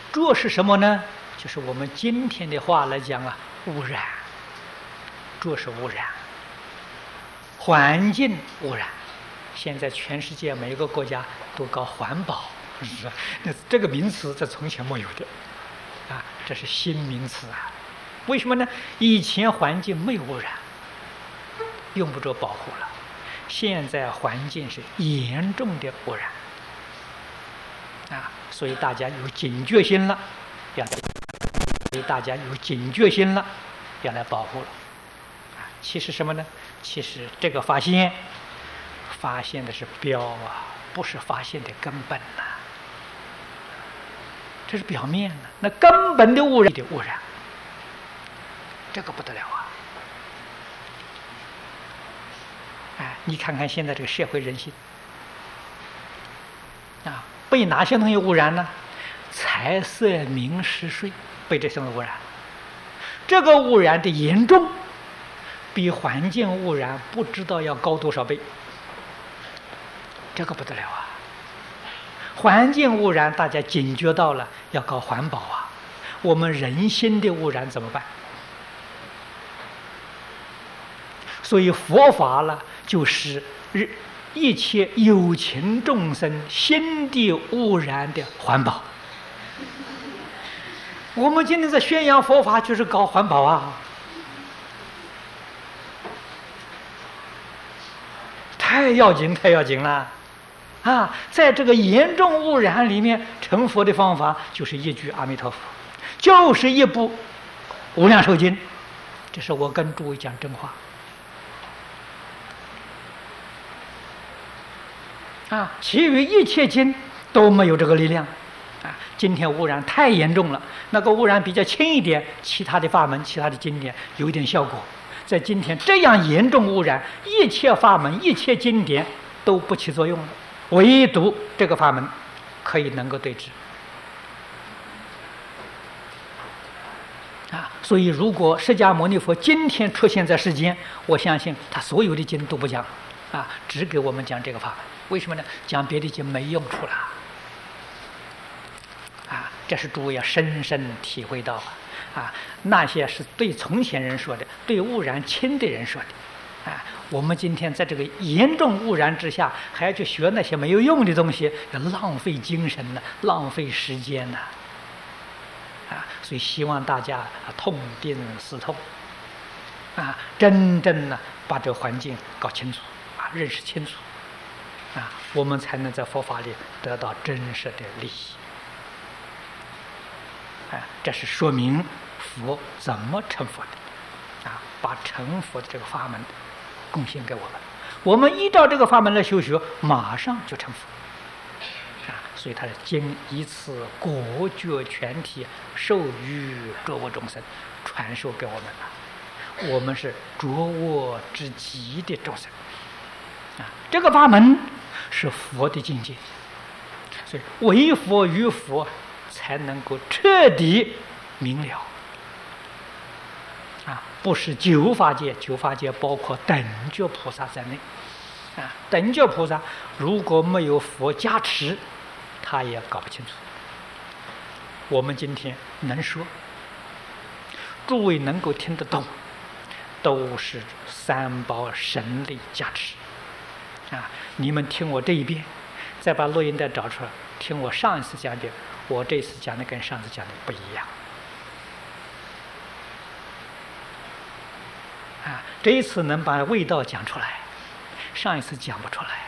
浊是什么呢？就是我们今天的话来讲啊，污染。浊是污染，环境污染。现在全世界每一个国家都搞环保，是吧？那这个名词在从前没有的，啊，这是新名词啊。为什么呢？以前环境没有污染，用不着保护了。现在环境是严重的污染，啊，所以大家有警觉心了，要来保护了。其实什么呢？其实这个发现的是标啊，不是发现的根本呐、这是表面的，那根本的污染这个不得了啊！哎，你看看现在这个社会人性啊，被哪些东西污染呢？财色名食睡被这些东西污染，这个污染的严重，比环境污染不知道要高多少倍，这个不得了啊！环境污染大家警觉到了，要搞环保啊。我们人心的污染怎么办？所以佛法了，就是一切有情众生心地污染的环保。我们今天在宣扬佛法，就是搞环保啊，太要紧了啊！在这个严重污染里面，成佛的方法就是一句阿弥陀佛，就是一部无量寿经。这是我跟诸位讲真话啊！其余一切经都没有这个力量啊！今天污染太严重了，那个污染比较轻一点，其他的法门、其他的经典有一点效果。在今天这样严重污染，一切法门、一切经典都不起作用了，唯独这个法门可以能够对治啊！所以，如果释迦牟尼佛今天出现在世间，我相信他所有的经都不讲啊，只给我们讲这个法门。为什么呢？讲别的经没用处了啊！这是诸位要深深体会到啊！那些是对从前人说的，对污染轻的人说的啊！我们今天在这个严重污染之下，还要去学那些没有用的东西，要浪费精神呢，浪费时间呢啊！所以希望大家痛定思痛啊，真正呢把这个环境搞清楚啊，认识清楚啊，我们才能在佛法里得到真实的利益。这是说明佛怎么成佛的啊，把成佛的这个法门贡献给我们，我们依照这个法门来修学，马上就成佛啊！所以他的经以此果觉全体授予诸我众生，传授给我们了。我们是着我之极的众生啊！这个法门是佛的境界，所以为佛于佛才能够彻底明了啊！不是九法界，九法界包括等觉菩萨在内啊。等觉菩萨如果没有佛加持，他也搞不清楚。我们今天能说，诸位能够听得懂，都是三宝神力加持啊！你们听我这一遍，再把录音带找出来，听我上一次讲的，我这次讲的跟上次讲的不一样啊！这一次能把味道讲出来，上一次讲不出来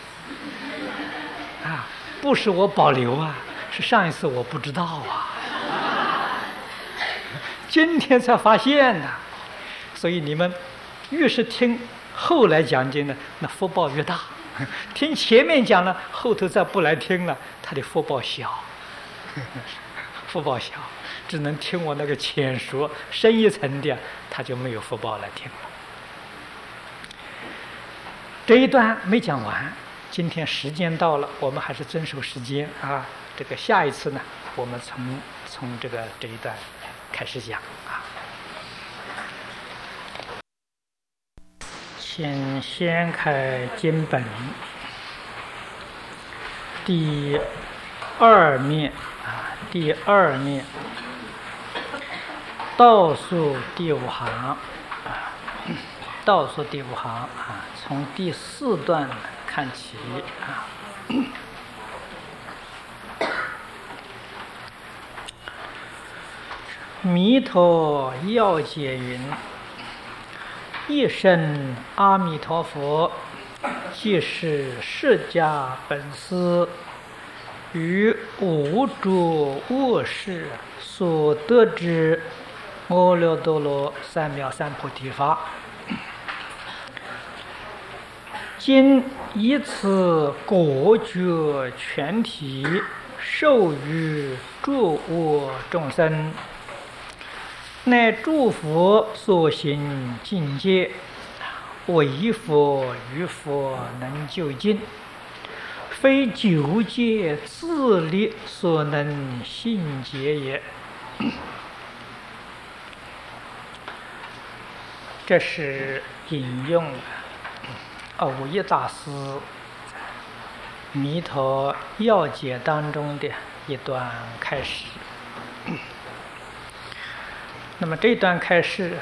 啊！不是我保留啊，是上一次我不知道啊，今天才发现呢。所以你们越是听后来讲经呢，那福报越大；听前面讲了，后头再不来听了，他的福报小。福报小，只能听我那个浅说深一层的，他就没有福报来听了。这一段没讲完，今天时间到了，我们还是遵守时间啊。这个下一次呢，我们从这一段开始讲啊。请掀开经本第2面啊， 第2面倒数第5行，倒数第5行啊，从第4段看起啊。弥陀要解云：一生阿弥陀佛，即是释迦本师于无诸恶事所得之阿耨多罗三藐三菩提法。今以此果觉全体授予诸恶众生，乃诸佛所行境界，唯佛与佛能究竟，非究界自力所能信解也。这是引用藕益大师《弥陀要解》当中的一段开示。那么这段开示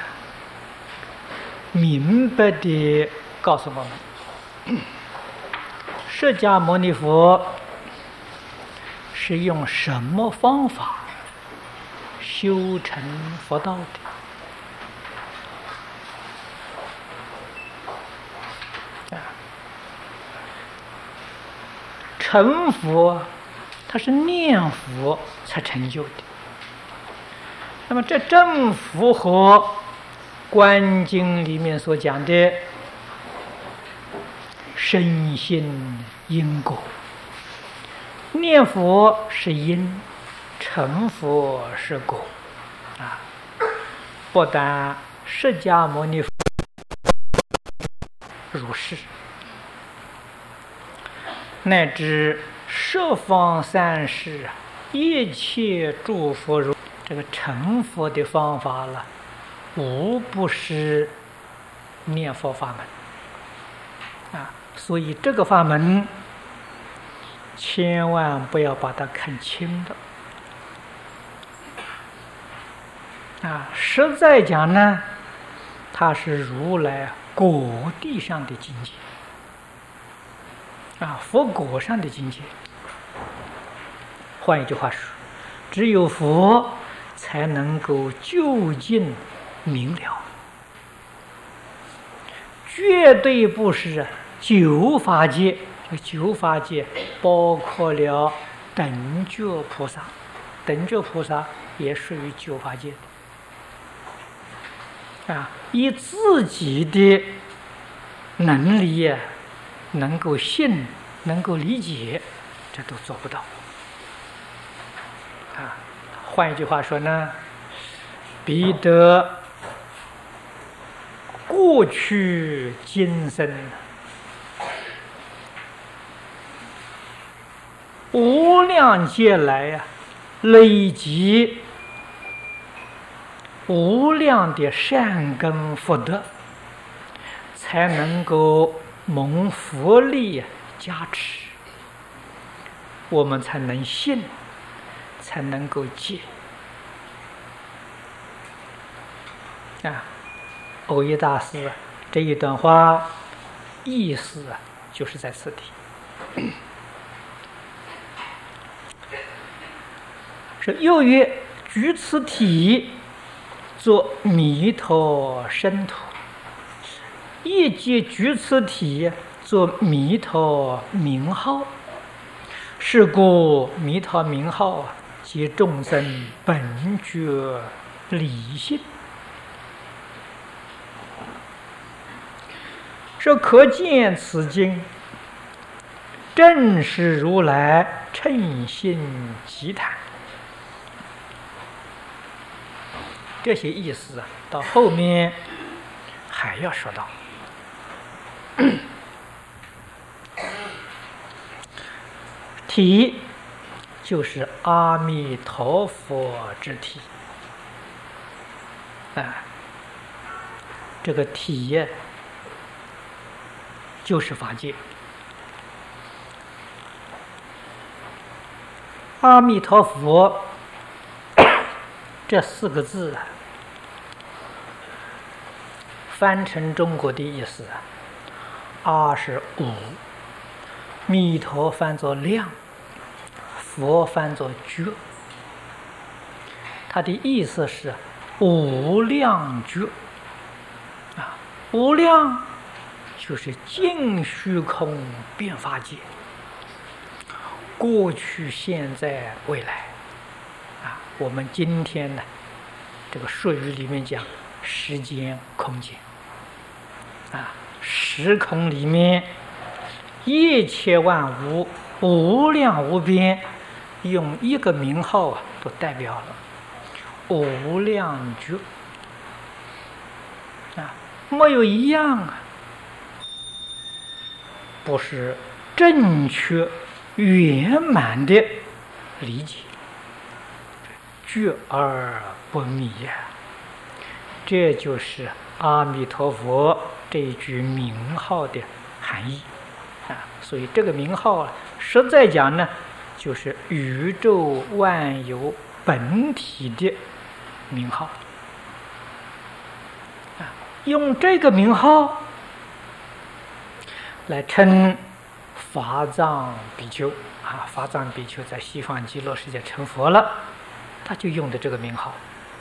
明白地告诉我们，释迦牟尼佛是用什么方法修成佛道的？成佛，他是念佛才成就的。那么这正符合《观经》里面所讲的深信因果。念佛是因，成佛是果啊！不但释迦牟尼佛如是，乃至十方三世一切诸佛如这个成佛的方法了，无不是念佛法门啊！所以这个法门千万不要把它看轻的啊！实在讲呢，它是如来果地上的境界啊，佛果上的境界。换一句话说，只有佛才能够究竟明了，绝对不是九法界。这九法界包括了等觉菩萨，等觉菩萨也属于九法界的啊。以自己的能力能够信，能够理解，这都做不到啊。换一句话说呢，彼得过去今生无量劫来累积无量的善根福德，才能够蒙佛力加持，我们才能信，才能够戒啊！藕益大师这一段话意思就是在此地。是又曰：举此体作弥陀身土，亦即举此体作弥陀名号。是故弥陀名号即众生本觉理性。说可见此经正是如来称心集谈。这些意思到后面还要说到。体就是阿弥陀佛之体啊，这个体就是法界。阿弥陀佛这4个字啊，翻成中国的意思啊，阿是无，弥陀翻作量，佛翻作觉。它的意思是无量觉啊，无量就是尽虚空变法界，过去、现在、未来啊。我们今天呢，这个术语里面讲时间、空间啊，时空里面一切万物无量无边，用一个名号啊，都代表了无量觉啊，没有一样啊不是正确圆满的理解，觉而不迷呀。这就是阿弥陀佛这一句名号的含义啊。所以这个名号啊，实在讲呢，就是宇宙万有本体的名号啊。用这个名号来称法藏比丘啊，法藏比丘在西方极乐世界成佛了，他就用的这个名号。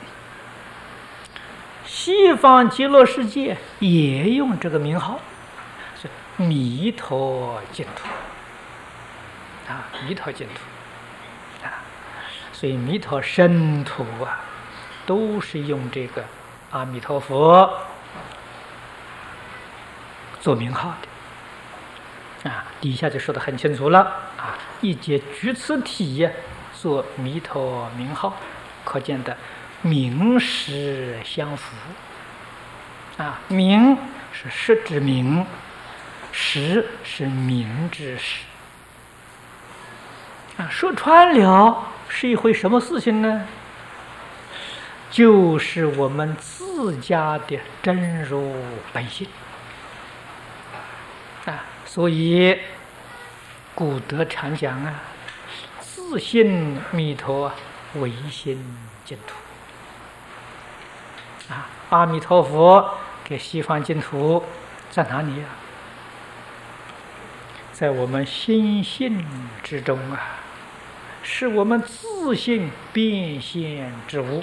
西方极乐世界也用这个名号，是弥陀净土啊，弥陀净土啊，所以弥陀圣土啊，都是用这个阿弥陀佛做名号的啊。底下就说得很清楚了啊，一节举此体呀，做弥陀名号，可见的名实相符啊。名是实之名，实是名之实啊。说穿了是一回什么事情呢？就是我们自家的真如本性啊。所以古德常讲啊，自信弥陀，唯心净土啊。阿弥陀佛给西方净土在哪里啊？在我们心性之中啊，是我们自性变现之物。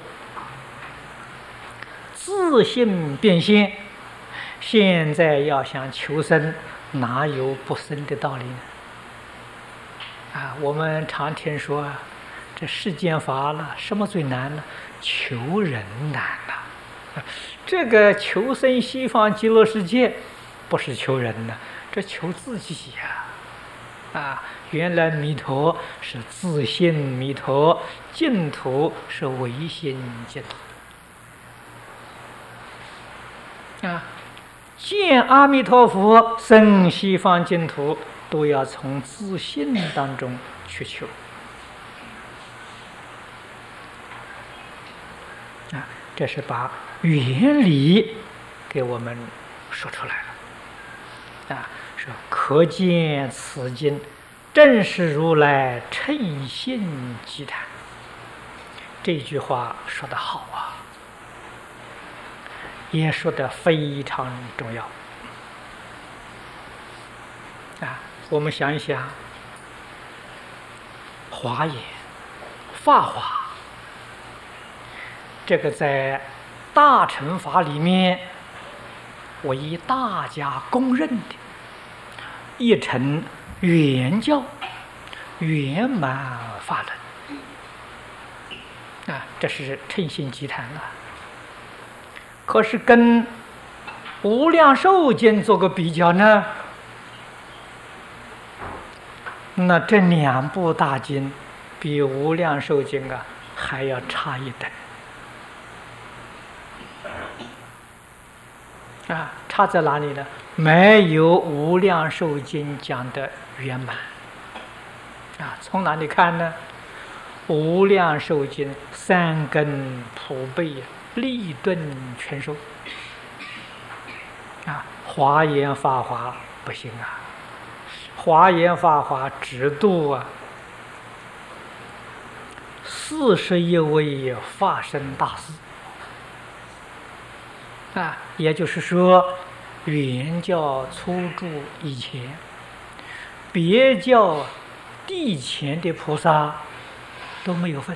自性变现，现在要想求生，哪有不生的道理呢？啊，我们常听说啊，这世间法了，什么最难呢？求人难呐。这个求生西方极乐世界，不是求人呢，这求自己呀。啊，原来弥陀是自性弥陀，净土是唯心净土。啊，见阿弥陀佛生西方净土，都要从自信当中去求啊。这是把原理给我们说出来了啊。说可见此经正是如来称性偈谈，这句话说得好啊，也说得非常重要啊。我们想一想，华严、法华，这个在大乘法里面为大家公认的一乘圆教、圆满法轮啊，这是称性偈谈了。可是跟无量寿经做个比较呢，那这2部大经比无量寿经啊还要差一等啊。差在哪里呢？没有无量寿经讲的圆满啊。从哪里看呢？无量寿经3根普被，立顿全收啊。华严法华不行啊，华严法华只度啊 41位法身大士啊，也就是说，原教初住以前，别教地前的菩萨都没有分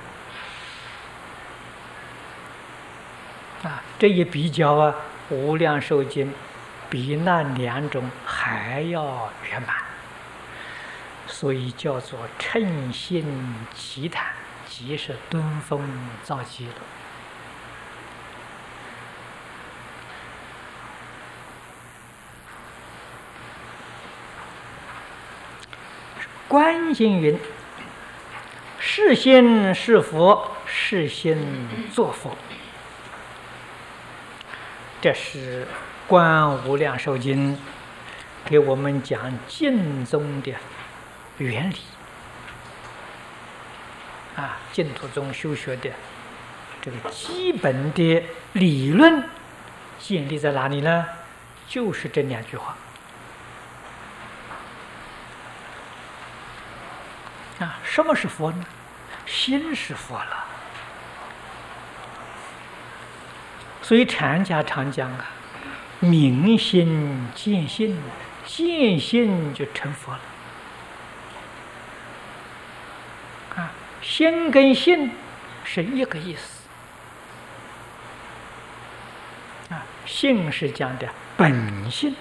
啊。这一比较啊，无量寿经比那两种还要圆满，所以叫做称心奇谈，即是敦峰造极了。观经云：是心是佛，是心作佛。这是观无量寿经给我们讲净宗的原理啊，净土宗修学的这个基本的理论建立在哪里呢？就是这两句话啊。什么是佛呢？心是佛了。所以禅家常讲啊，明心见性，见性就成佛了啊。心跟性是一个意思啊。性是讲的本性，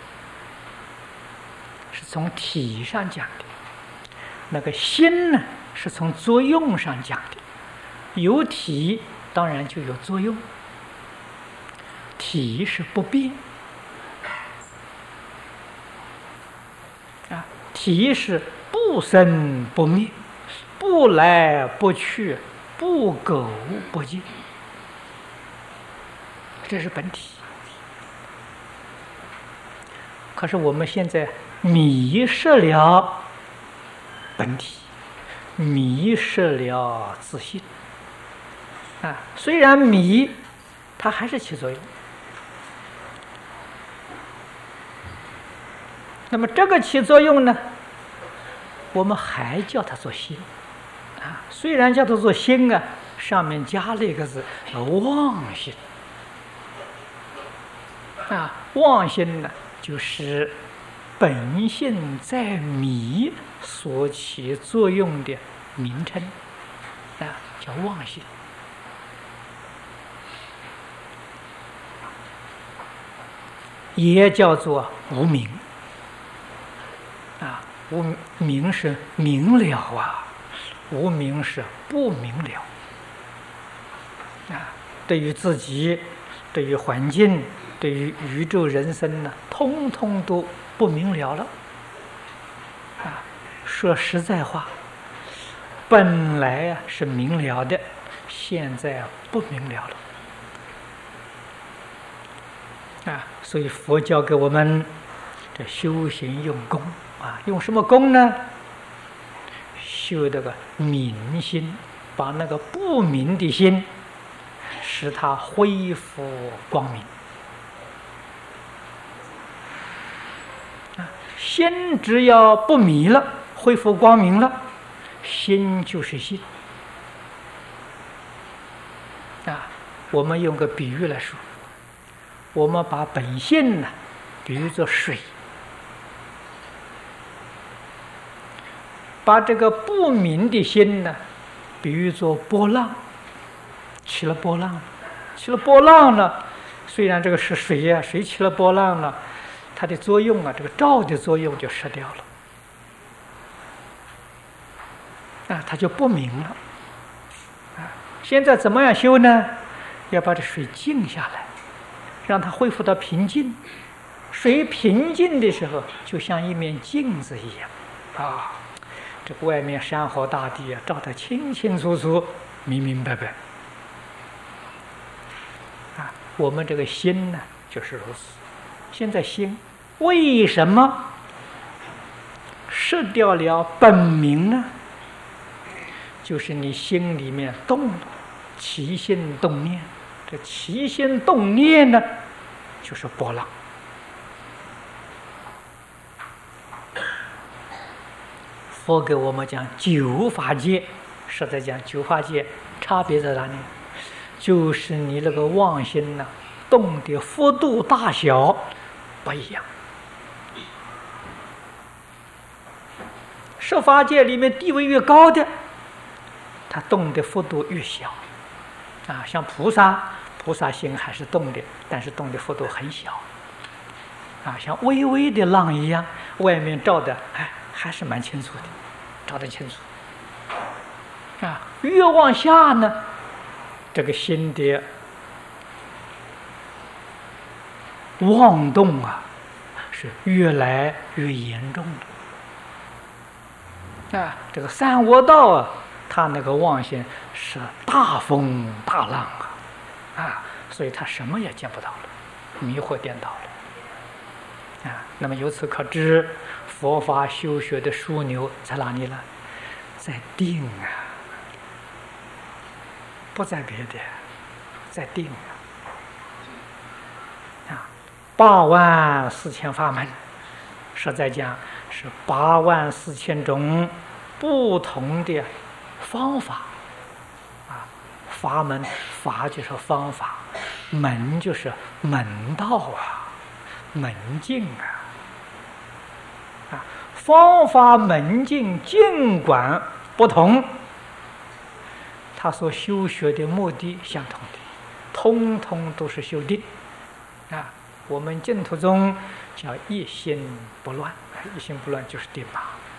是从体上讲的；那个心呢，是从作用上讲的。有体当然就有作用，体是不变啊，体是不生不灭，不来不去，不垢不净，这是本体。可是我们现在迷失了本体，迷失了自信啊。虽然迷，它还是起作用。那么这个起作用呢，我们还叫它做心啊。虽然叫它做心啊，上面加了一个字妄心啊。妄心呢，就是本性在迷所起作用的名称啊，叫妄心。也叫做无明啊。无明是明了啊，无明是不明了啊。对于自己，对于环境，对于宇宙人生呢，通通都不明了了啊。说实在话，本来是明了的，现在不明了了啊。所以佛教给我们这修行用功啊，用什么功呢？修这个明心，把那个不明的心，使它恢复光明啊。心只要不迷了，恢复光明了，心就是心啊。我们用个比喻来说，我们把本性呢比喻作水，把这个不明的心呢比喻作波浪，起了波浪，起了波浪了。虽然这个是水呀，水起了波浪了，它的作用啊，这个照的作用就失掉了啊，它就不明了啊。现在怎么样修呢？要把这水静下来，让它恢复到平静。水平静的时候，就像一面镜子一样啊。这个外面山河大地啊，照得清清楚楚、明明白白啊。我们这个心呢，就是如此。现在心为什么失掉了本名呢？就是你心里面动了，起心动念。这起心动念呢，就是波浪。佛给我们讲，九法界实在讲，九法界差别在哪里？就是你那个妄心呢，动的幅度大小不一样。十法界里面地位越高的，它动的幅度越小。像菩萨心还是动的，但是动的幅度很小。像微微的浪一样，外面照的还是蛮清楚的，照得清楚。越往下呢，这个心的妄动是越来越严重的。这个三恶道他那个妄心是大风大浪所以他什么也见不到了，迷惑颠倒了那么由此可知，佛法修学的枢纽在哪里呢？在定不在别的，在定84000法门，实在讲是84000种不同的方法法门，法就是方法，门就是门道门径方法门径尽管不同，他所修学的目的相同的，通通都是修定我们净土中叫一心不乱，一心不乱就是定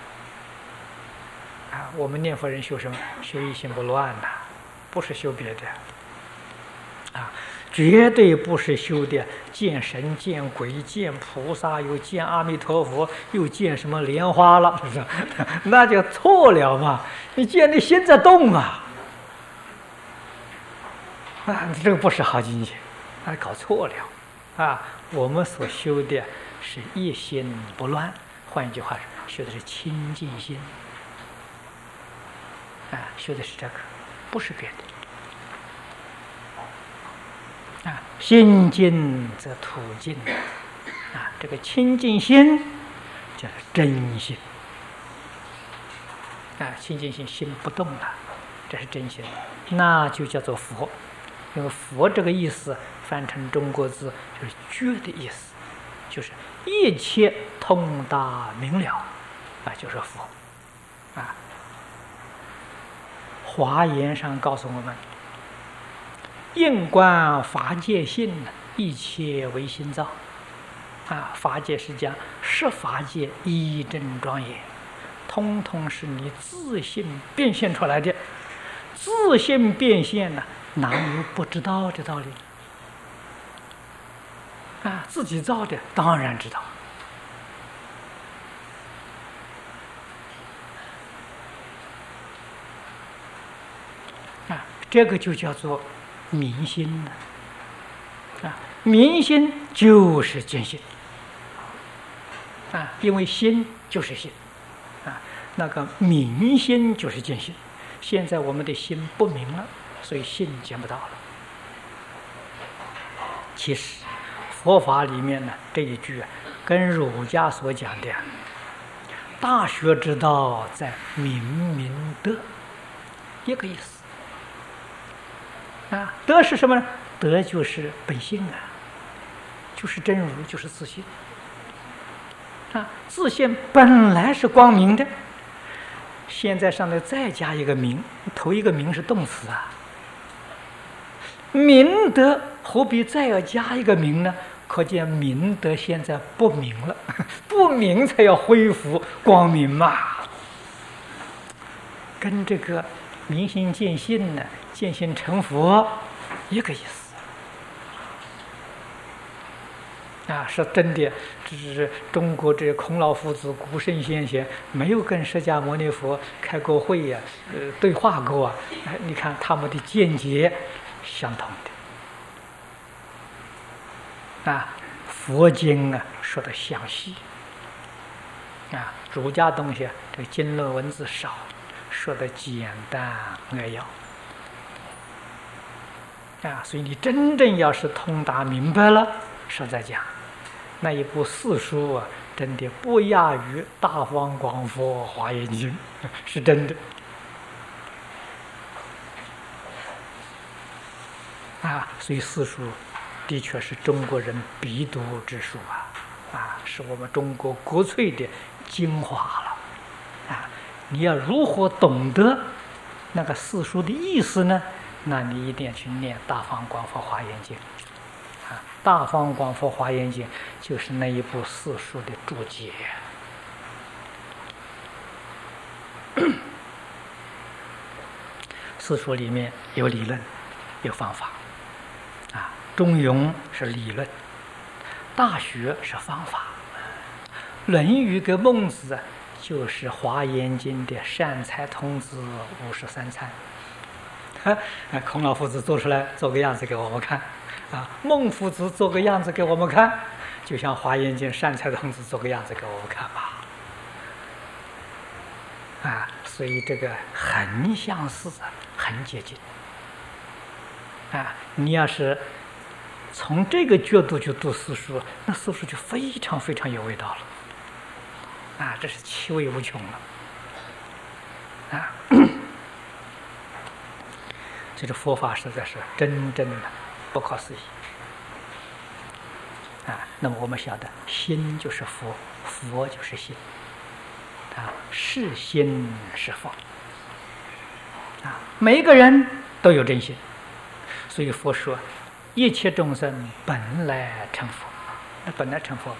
我们念佛人修什么？修一心不乱不是修别的绝对不是修的见神见鬼见菩萨，又见阿弥陀佛，又见什么莲花了，是不是？那就错了嘛！你见你心在动这个不是好境界搞错了我们所修的是一心不乱，换一句话说，修的是清净心修的是这个，不是别的心净则土净这个清净心叫真心清净心，心不动这是真心，那就叫做佛。因为佛这个意思翻成中国字就是觉的意思，就是一切通达明了就是佛华严上告诉我们，应观法界性，一切为心造法界是讲十法界一真庄严，通通是你自性变现出来的，自性变现哪有不知道的道理自己造的当然知道这个就叫做明心明心就是见性因为心就是心那个明心就是见性。现在我们的心不明了，所以心见不到了。其实佛法里面呢，这一句跟儒家所讲的大学之道在明明德一个意思德是什么呢？德就是本性就是真如，就是自性自性本来是光明的，现在上头再加一个明，头一个明是动词明德何必再要加一个明呢？可见明德现在不明了，不明才要恢复光明嘛。跟这个明心见性呢，见性成佛一个意思是真的。这是中国这孔老夫子、古圣先贤没有跟释迦牟尼佛开过会对话过你看他们的见解相同的佛经说的详细儒家东西这个经论文字少，说的简单扼要所以你真正要是通达明白了，实在讲那一部四书真的不亚于大方广佛华严经，是真的所以四书的确是中国人必读之书是我们中国国粹的精华了你要如何懂得那个四书的意思呢？那你一定要去念《大方广佛华严经》大方广佛华严经》就是那一部四书的注解。四书里面有理论，有方法中庸是理论，大学是方法，论语跟孟子就是华严经的善财童子53参孔老夫子做出来做个样子给我们看孟夫子做个样子给我们看，就像华严经善财童子做个样子给我们看吧所以这个很相似很接近你要是从这个角度去读四书，那四书就非常非常有味道了这是其味无穷了这个佛法实在是真正的不可思议那么我们晓得心就是佛，佛就是心是心是佛每一个人都有真心，所以佛说一切众生本来成佛，那本来成佛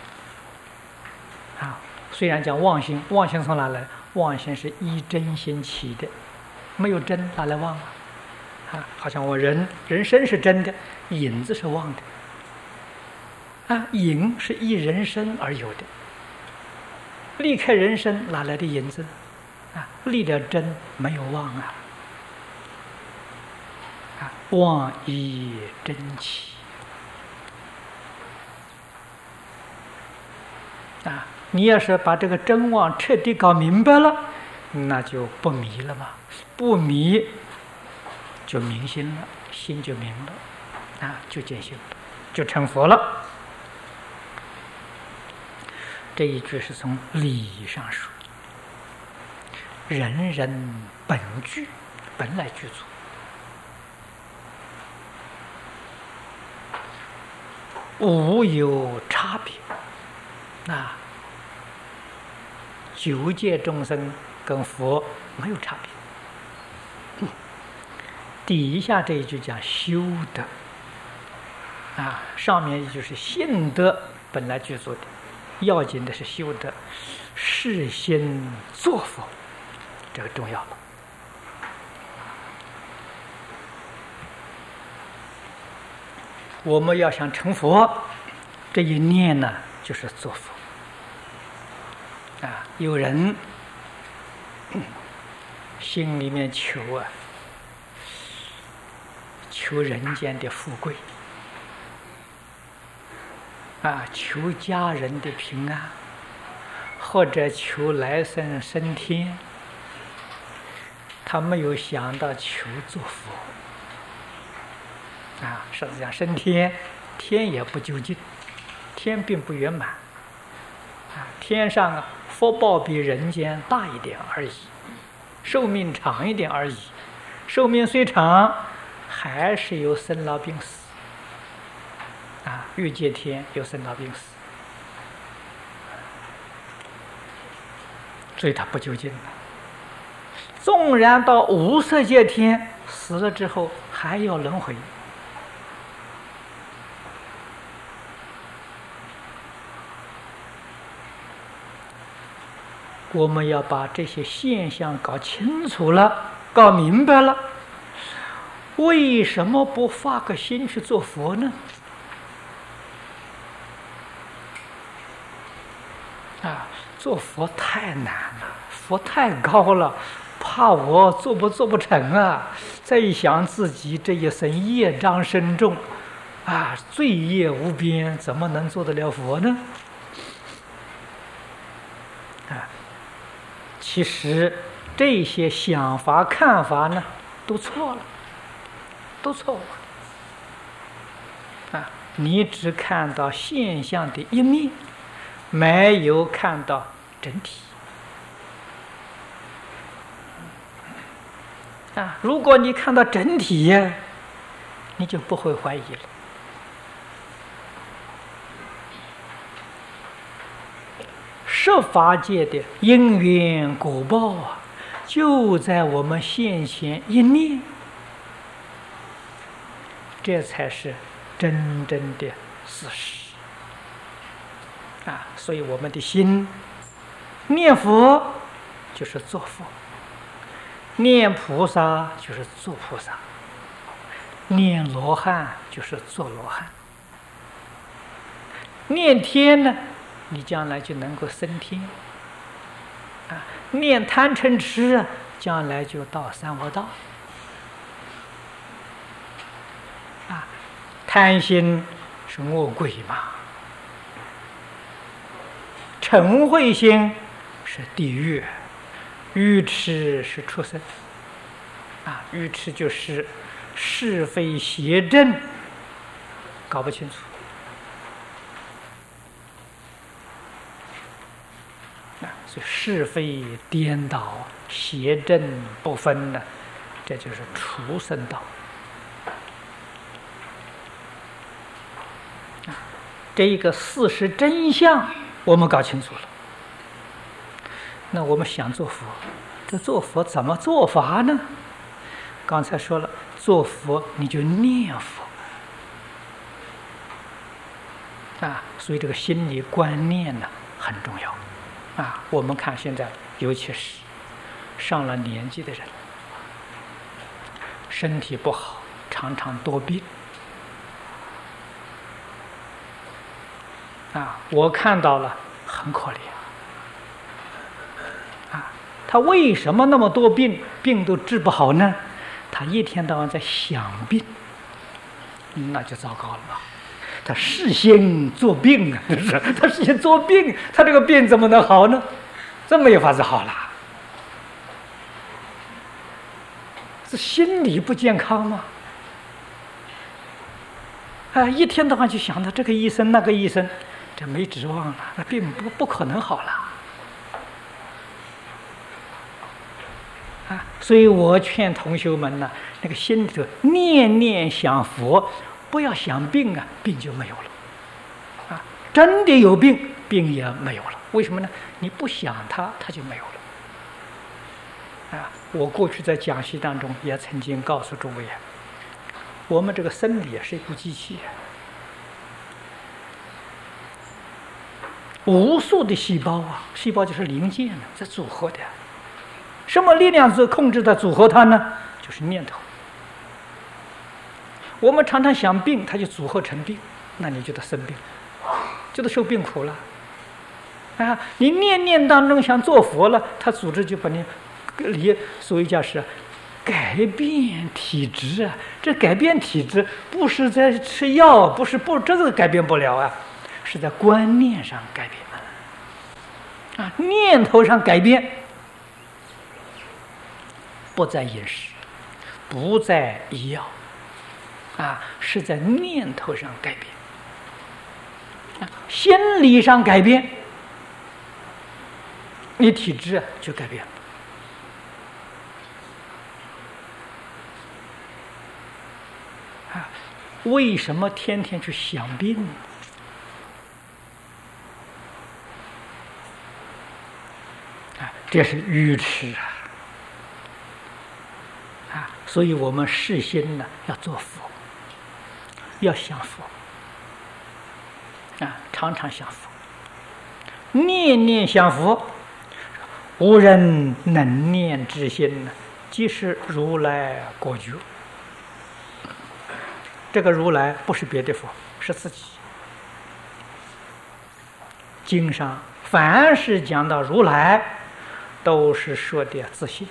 虽然讲妄心，妄心从哪来？妄心是依真心起的，没有真哪来妄好像我人生是真的，影子是妄的影是依人生而有的，离开人生哪来的影子离了真没有妄妄依真起你要是把这个真妄彻底搞明白了，那就不迷了嘛，不迷就明心了，心就明了就见性了，就成佛了。这一句是从理上说，人人本具，本来具足，无有差别九界众生跟佛没有差别。底下这一句讲修德上面就是性德本来具足的，要紧的是修德，是心作佛，这个重要了。我们要想成佛，这一念呢就是作佛有人心里面求求人间的富贵求家人的平安，或者求来生升天，他没有想到求做佛实际上升天，天也不究竟，天并不圆满天上福报比人间大一点而已，寿命长一点而已，寿命虽长，还是有生老病死欲界天有生老病死，所以它不究竟了。纵然到无色界天，死了之后还要轮回。我们要把这些现象搞清楚了，搞明白了，为什么不发个心去做佛呢？做佛太难了，佛太高了，怕我做不成再一想自己这一生业障深重罪业无边，怎么能做得了佛呢？其实这些想法看法呢都错了，都错误你只看到现象的一面，没有看到整体如果你看到整体你就不会怀疑了。十法界的因缘果报啊，就在我们现前一念，这才是真正的事实啊！所以我们的心念佛就是做佛，念菩萨就是做菩萨，念罗汉就是做罗汉，念天呢，你将来就能够升天啊！念贪嗔痴啊，将来就到三恶道啊！贪心是恶鬼嘛，嗔恚心是地狱，愚痴是畜生啊！愚痴就是是非邪正搞不清楚。所以是非颠倒、邪正不分的，这就是畜生道。这一个事实真相，我们搞清楚了。那我们想做佛，这做佛怎么做法呢？刚才说了，做佛你就念佛啊，所以这个心理观念呢很重要。啊，我们看现在，尤其是上了年纪的人，身体不好，常常多病。啊，我看到了，很可怜。啊，他为什么那么多病，病都治不好呢？他一天到晚在想病，那就糟糕了吧。他事先做病啊，是不是？他事先做病，他这个病怎么能好呢？这没有法子好了。是心理不健康吗？啊，一天到晚就想到这个医生那个医生，这没指望了，那病不可能好了。啊，所以我劝同学们呢，那个心里头念念想佛。不要想病啊，病就没有了。啊，真的有病，病也没有了。为什么呢？你不想它，它就没有了。啊，我过去在讲习当中也曾经告诉诸位啊，我们这个生理是一部机器，无数的细胞啊，细胞就是零件在组合的。什么力量是控制它组合它呢？就是念头。我们常常想病，它就组合成病，那你就得生病，就得受病苦了。啊，你念念当中想做佛了，他组织就把你所以叫是改变体质啊。这改变体质不是在吃药，这个改变不了啊，是在观念上改变啊，念头上改变，不在饮食，不在医药。啊，是在念头上改变，心理上改变，你体质就改变了。啊，为什么天天去想病呢？啊，这是愚痴啊！所以我们事先呢要做佛。要想佛啊，常常想佛，念念想佛，无人能念之心呢，即是如来果觉。这个如来不是别的佛，是自己。经上凡是讲到如来，都是说的自信。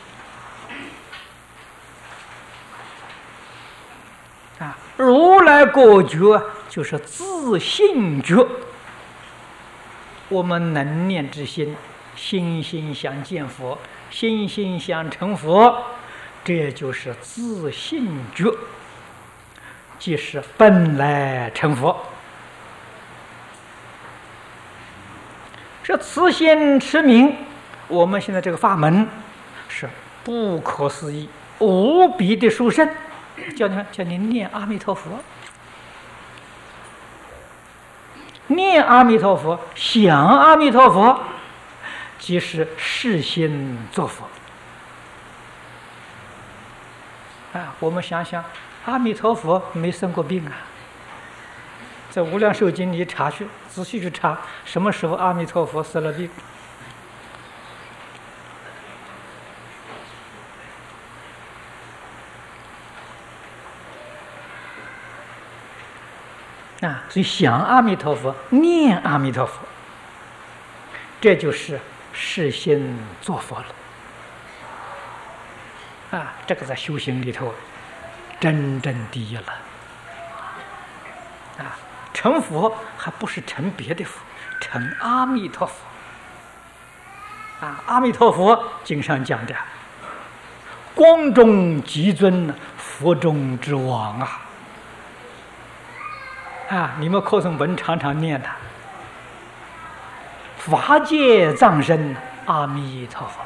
如来果觉就是自信觉，我们能念之心，心心想见佛，心心想成佛，这就是自信觉，即是本来成佛。这慈心持名，我们现在这个法门是不可思议、无比的殊胜。 叫你念阿弥陀佛，念阿弥陀佛，想阿弥陀佛，即是世心作佛。我们想想，阿弥陀佛没生过病啊。在《无量寿经》里查去，仔细去查，什么时候阿弥陀佛生了病？所以想阿弥陀佛，念阿弥陀佛，这就是世心作佛了。这个在修行里头，真正第一了。成佛还不是成别的佛，成阿弥陀佛。阿弥陀佛经上讲的，光中极尊，佛中之王啊！你们课诵本常常念的，法界藏身阿弥陀佛。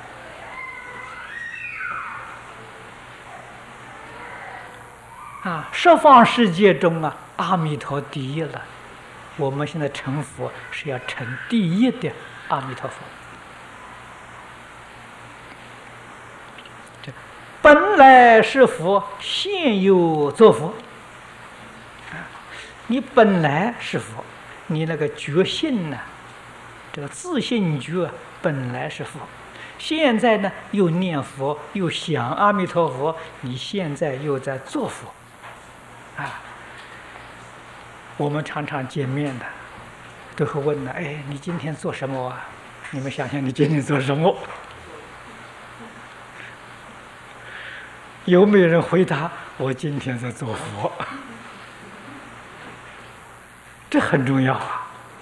十方世界中阿弥陀第一了。我们现在成佛是要成第一的阿弥陀佛。本来是佛，现有作佛。你本来是佛，你那个觉性呢，这个自性觉本来是佛，现在呢又念佛，又想阿弥陀佛，你现在又在做佛。我们常常见面的，都会问呢，你今天做什么啊？你们想想，你今天做什么？有没有人回答我今天在做佛？这很重要啊！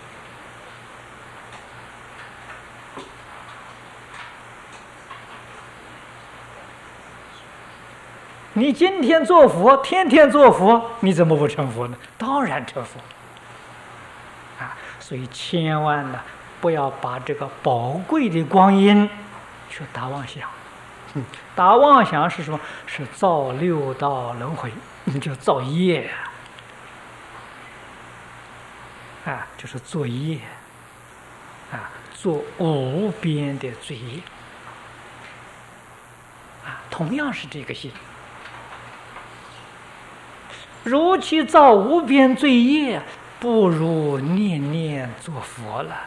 你今天做佛，天天做佛，你怎么不成佛呢？当然成佛。所以千万不要把这个宝贵的光阴去打妄想。打妄想是什么？是造六道轮回，就造业就是作业做无边的罪业同样是这个心。如其造无边罪业，不如念念做佛了。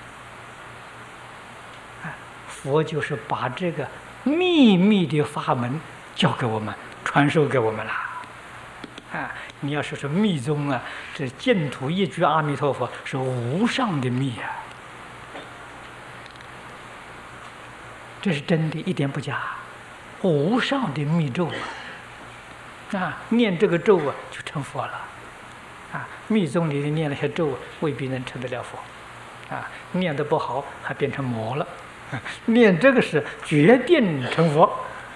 佛就是把这个秘密的法门教给我们，传授给我们了。你要说是密宗这净土一句阿弥陀佛是无上的密这是真的，一点不假，无上的密咒念这个咒就成佛了密宗里念了些咒未必能成得了佛念得不好还变成魔了念这个是决定成佛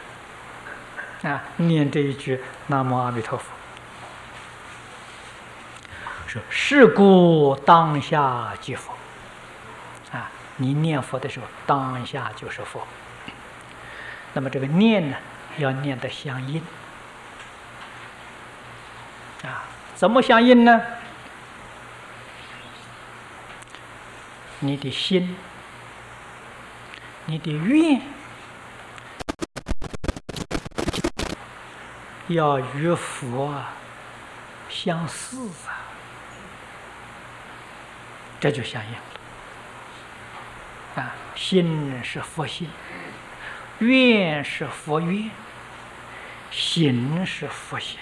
念这一句南无阿弥陀佛，说是故当下即佛你念佛的时候当下就是佛。那么这个念呢要念得相应怎么相应呢？你的心，你的愿要与佛相似这就相应了心是佛心，愿是佛愿，行是佛行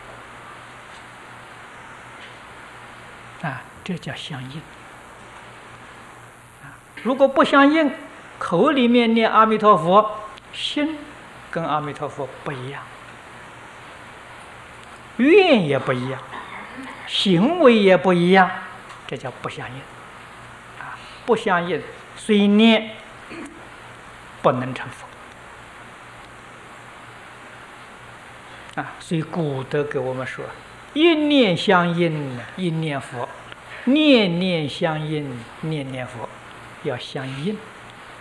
这叫相应如果不相应，口里面念阿弥陀佛，心跟阿弥陀佛不一样，愿也不一样，行为也不一样，这叫不相应不相应虽念不能成佛所以古德给我们说，一念相应一念佛，念念相应念念佛，要相应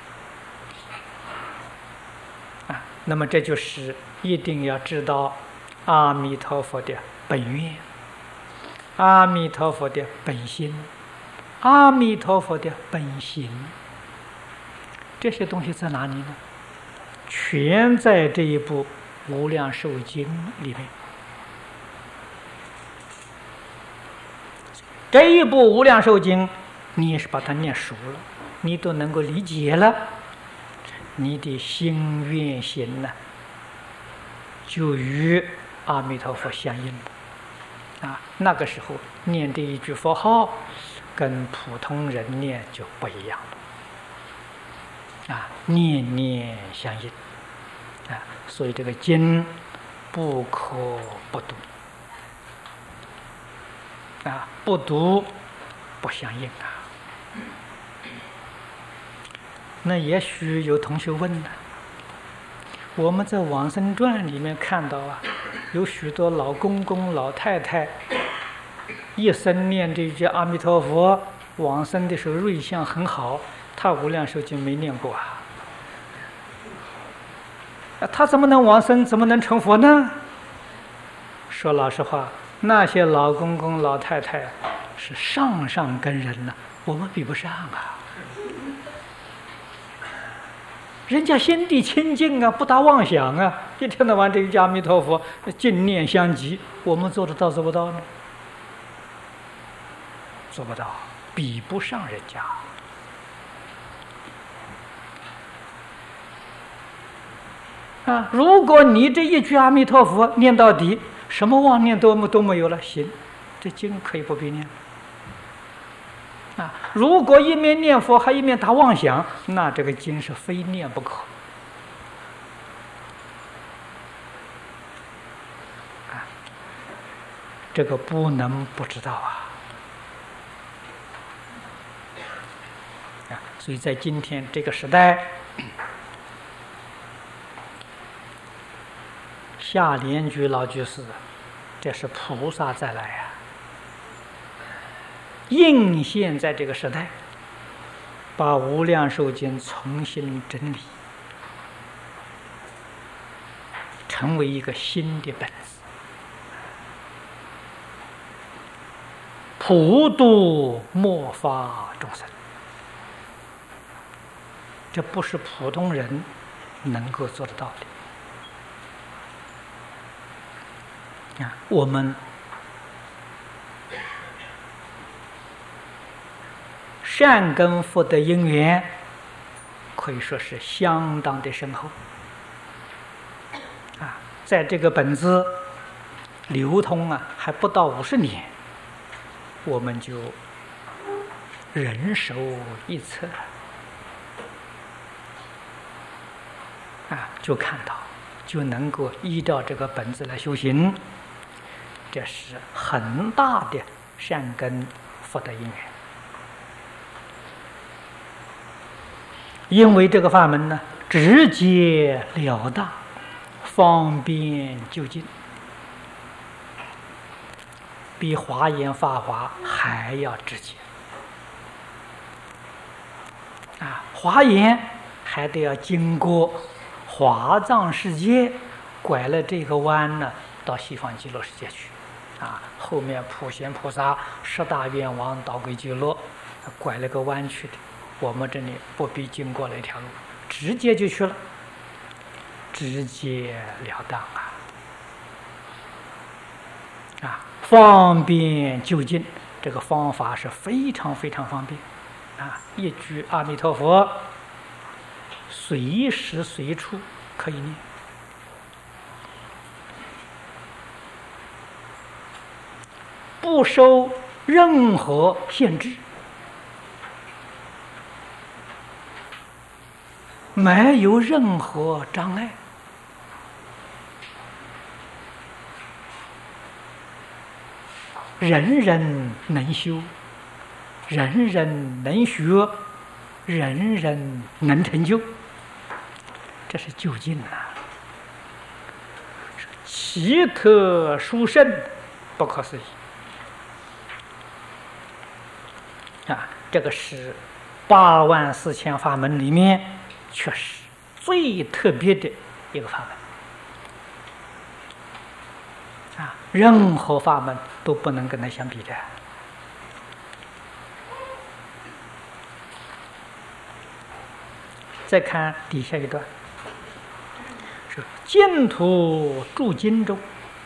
那么这就是一定要知道阿弥陀佛的本愿，阿弥陀佛的本心，阿弥陀佛的本行，这些东西在哪里呢？全在这一部《无量寿经》里面。这一部《无量寿经》，你是把它念熟了，你都能够理解了，你的心愿行呢，就与阿弥陀佛相应了。那个时候念这一句佛号，跟普通人念就不一样了。念念相应。所以这个经不可不读。不读不相应那也许有同学问了，我们在《往生传》里面看到有许多老公公老太太一生念这句阿弥陀佛，往生的时候瑞相很好，他无量寿经没念过他怎么能往生，怎么能成佛呢？说老实话，那些老公公老太太是上根人了，我们比不上人家心地清净不大妄想一天到晚这一句阿弥陀佛净念相继，我们做得到做不到呢？做不到，比不上人家。如果你这一句阿弥陀佛念到底，什么妄念都没有了，行，这经可以不必念如果一面念佛还一面打妄想，那这个经是非念不可这个不能不知道所以在今天这个时代，夏莲居老居士，这是菩萨再来应现在这个时代，把《无量寿经》重新整理，成为一个新的本子，普度末法众生。这不是普通人能够做得到的我们善根福德因缘可以说是相当的深厚在这个本子流通还不到50年，我们就人手一册就看到，就能够依照这个本子来修行，这是很大的善根福德因缘。因为这个法门呢，直截了当，方便就近，比华严法华还要直接华严还得要经过华藏世界，拐了这个弯呢，到西方极乐世界去后面普贤菩萨10大愿王导归极乐，拐了个弯去的。我们这里不必经过那条路，直接就去了，直截了当方便就近。这个方法是非常非常方便一句阿弥陀佛随时随处可以念，不受任何限制，没有任何障碍。人人能修，人人能学，人人能成就，这是究竟奇特殊胜，不可思议这个是84000法门里面确实最特别的一个法门任何法门都不能跟它相比的。再看底下一段，是净土住经中，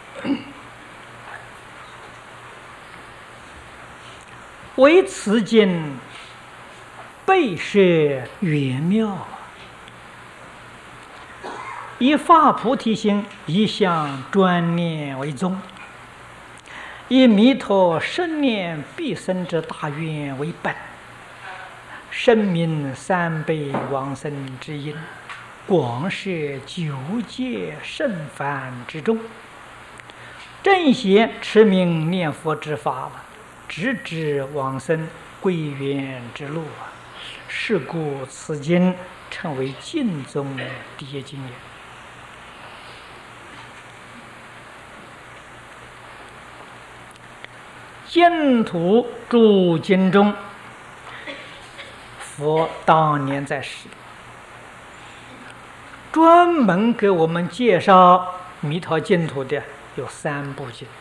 为此经备设圆妙，以发菩提心一向专念为宗，以弥陀生念必生之大愿为本，声明三辈往生之因，广设九界圣凡之中，正显持名念佛之法，直指往生归元之路是故此经称为净宗第一经也。净土住经中，佛当年在世，专门给我们介绍弥陀净土的有3部经，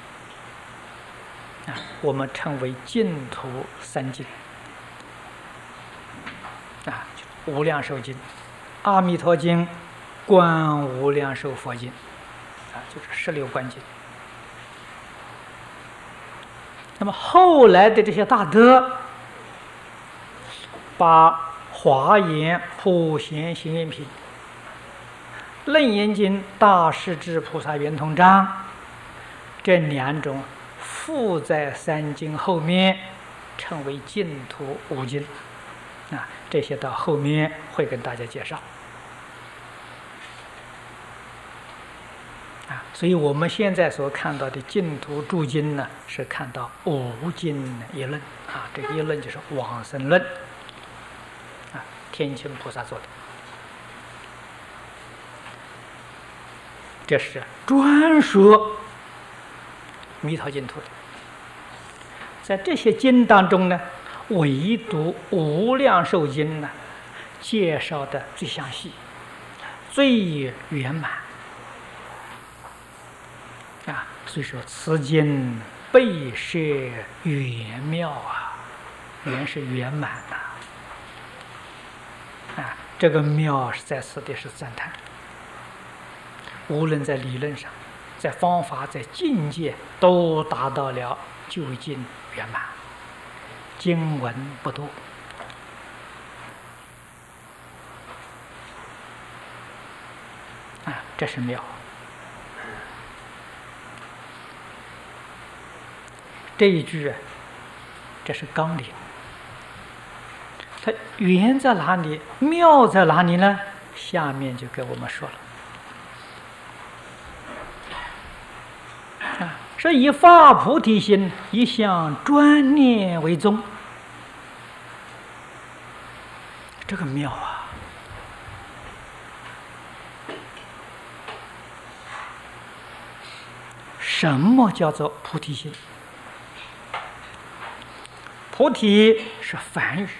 我们称为净土三经，无量寿经、阿弥陀经、观无量寿佛经，就是16观经。那么后来的这些大德，把华严普贤行愿品、楞严经大势至菩萨圆通章这2种附在3经后面，称为净土5经。这些到后面会跟大家介绍。所以我们现在所看到的净土住经呢，是看到5经一论这个一论就是往生论天亲菩萨做的，这是专说弥陀净土的。在这些经当中呢，唯独无量寿经呢，介绍的最详细、最圆满所以说此经备设圆妙圆是圆满这个妙是在此地是赞叹，无论在理论上、在方法、在境界，都达到了究竟圆满，经文不多这是妙。这一句这是纲领，它圆在哪里，妙在哪里呢？下面就给我们说了是以发菩提心一向专念为宗。这个妙什么叫做菩提心？菩提是梵语，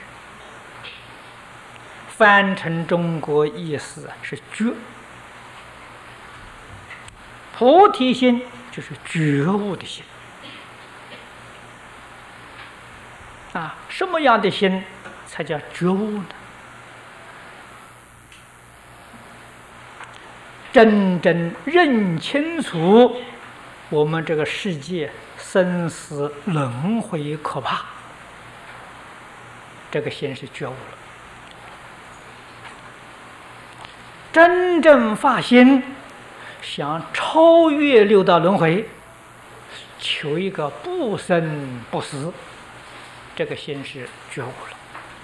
翻成中国意思是觉。菩提心就是觉悟的心什么样的心才叫觉悟呢？真正认清楚我们这个世界生死轮回可怕，这个心是觉悟了。真正发心想超越六道轮回，求一个不生不死，这个心是觉悟了。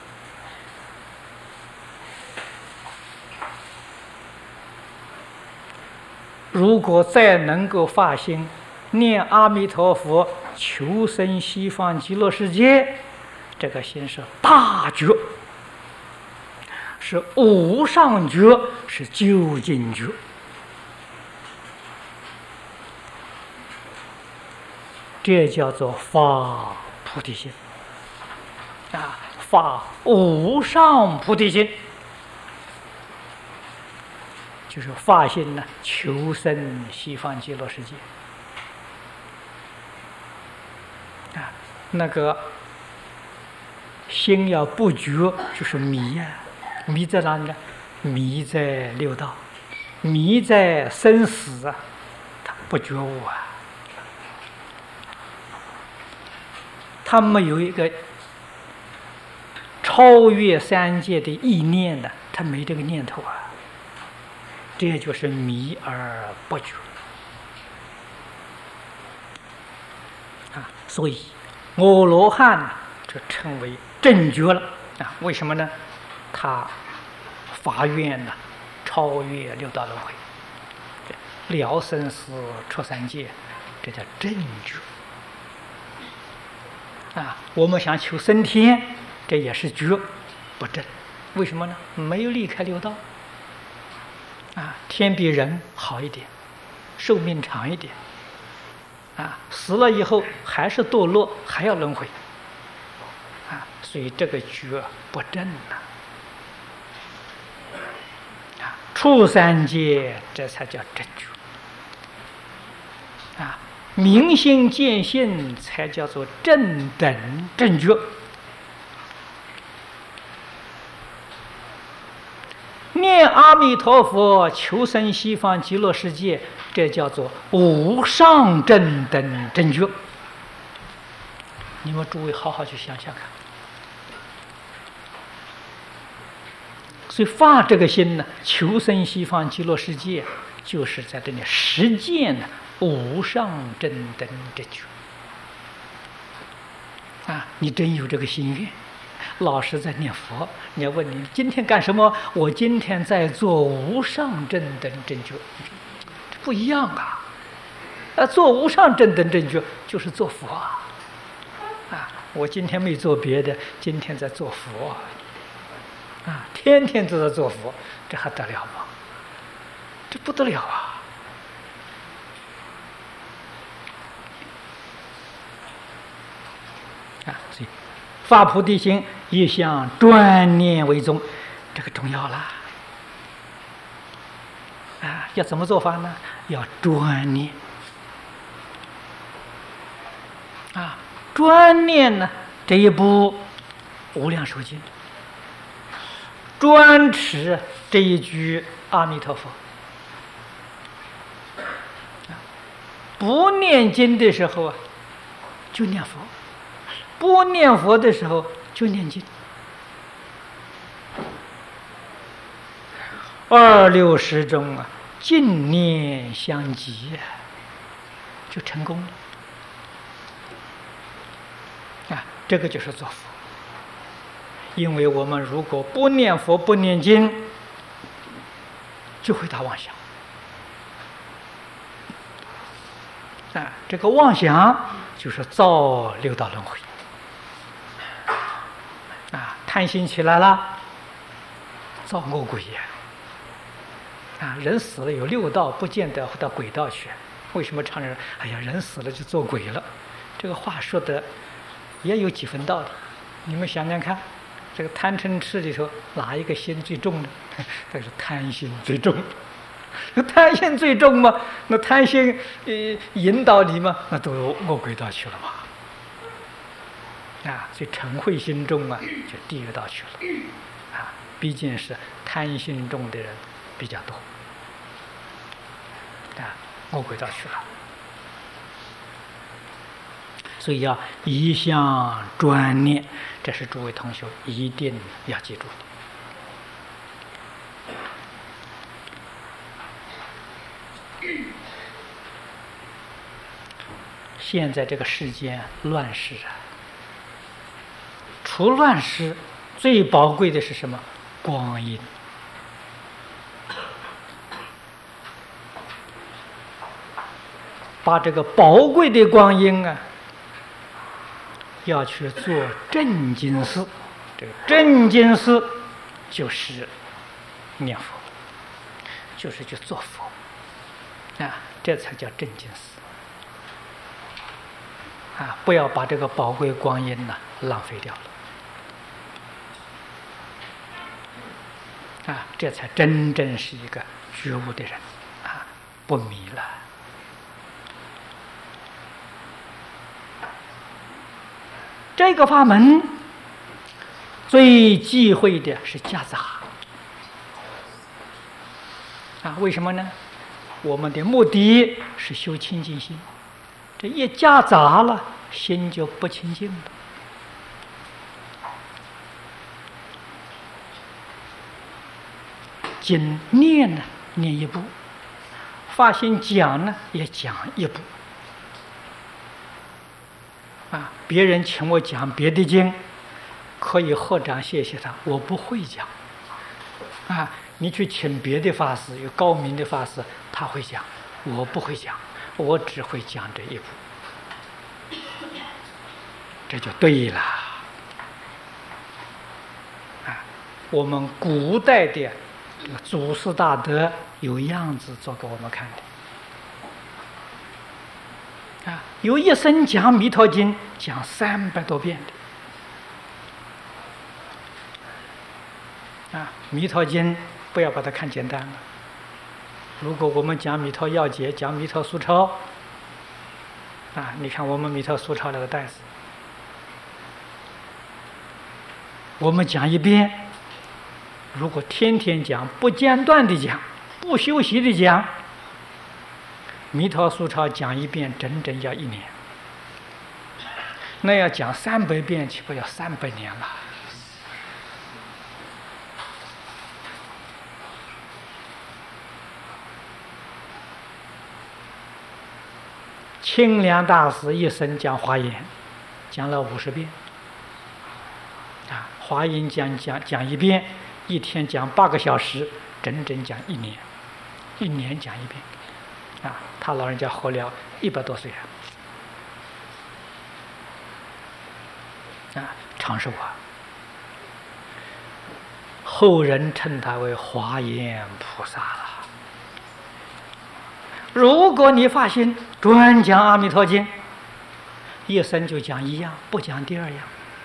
如果再能够发心念阿弥陀佛求生西方极乐世界，这个心是大觉，是无上觉，是究竟觉。这叫做发菩提心发无上菩提心，就是发心求生西方极乐世界那个心要不觉，就是迷呀、迷在哪里呢？迷在六道，迷在生死啊，他不觉悟啊，他没有一个超越三界的意念的，他没这个念头啊，这就是迷而不觉啊。所以阿罗汉就称为正觉了啊。为什么呢？他发愿呢，超越六道轮回，了生死出三界，这叫正觉啊。我们想求升天，这也是觉，不正。为什么呢？没有离开六道啊。天比人好一点，寿命长一点啊，死了以后还是堕落，还要轮回啊。所以这个觉不正呐啊。出三界，这才叫正觉啊。明心见性，才叫做正等正觉。念阿弥陀佛，求生西方极乐世界，这叫做无上正等正觉。你们诸位好好去想想看。所以发这个心呢，求生西方极乐世界，就是在这里实践呢无上正等正觉啊！你真有这个心愿。老师在念佛，你要问你今天干什么？我今天在做无上正等正觉，这不一样啊！做无上正等正觉就是做佛啊！我今天没做别的，今天在做佛啊！天天都在做佛，这还得了吗？这不得了啊！所以发菩提心，一向专念为宗，这个重要啦！要怎么做法呢？要专念专念呢，这一部无量寿经，专持这一句阿弥陀佛。不念经的时候就念佛；不念佛的时候就念经。26时中净念相继就成功了这个就是做佛。因为我们如果不念佛不念经，就会打妄想这个妄想就是造六道轮回贪心起来了，造恶鬼人死了有六道，不见得到鬼道去。为什么常人哎呀，人死了就做鬼了？这个话说的也有几分道理。你们想想看，这个贪嗔痴里头哪一个心最重呢？这是贪心最重。贪心最重嘛，那贪心引导你嘛，那都恶鬼道去了嘛。所以嗔恚心重就地狱道去了毕竟是贪心重的人比较多恶鬼道去了。所以要一向专念，这是诸位同学一定要记住的。现在这个世间乱世除乱世，最宝贵的是什么？光阴。把这个宝贵的光阴要去做正经事。这个正经事就是念佛，就是去做佛这才叫正经事不要把这个宝贵光阴浪费掉了这才真正是一个觉悟的人不迷了。 这个法门最忌讳的是夹杂啊，为什么呢？我们的目的是修清净心，这一夹杂了，心就不清净了。经念呢，念一部；发心讲呢，也讲一部。啊，别人请我讲别的经，可以合掌谢谢他，我不会讲。啊，你去请别的法师，有高明的法师，他会讲，我不会讲，我只会讲这一部，这就对了。啊，我们古代的祖师大德有样子做给我们看的。啊，有一生讲《弥陀经》讲300多遍的。啊，《弥陀经》不要把它看简单了。如果我们讲《弥陀要解》，讲《弥陀疏钞》，啊，你看我们《弥陀疏钞》那个袋子，我们讲一遍，如果天天讲，不间断的讲，不休息的讲，《弥陀疏钞》讲一遍整整要1年，那要讲300遍，岂不要300年了？清凉大师一生讲华严，讲了50遍。啊，华严讲一遍，一天讲8个小时，整整讲1年，1年讲一遍。啊，他老人家活了100多岁啊，长寿啊。后人称他为华严菩萨了。如果你发心专讲阿弥陀经，一生就讲一样，不讲第2样。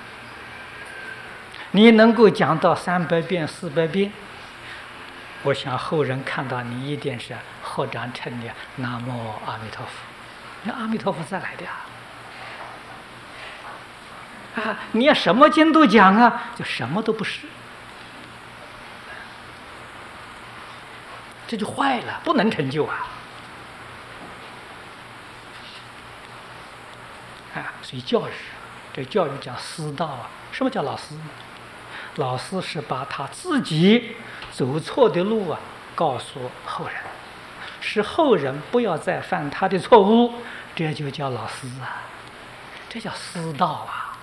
你能够讲到300遍、400遍，我想后人看到你一定是合掌称念南无阿弥陀佛。那阿弥陀佛再来的啊！你要什么经都讲啊，就什么都不是，这就坏了，不能成就啊！啊，所以教育，这教育讲师道啊。什么叫老师呢？老师是把他自己走错的路啊告诉后人，使后人不要再犯他的错误，这就叫老师啊，这叫师道啊！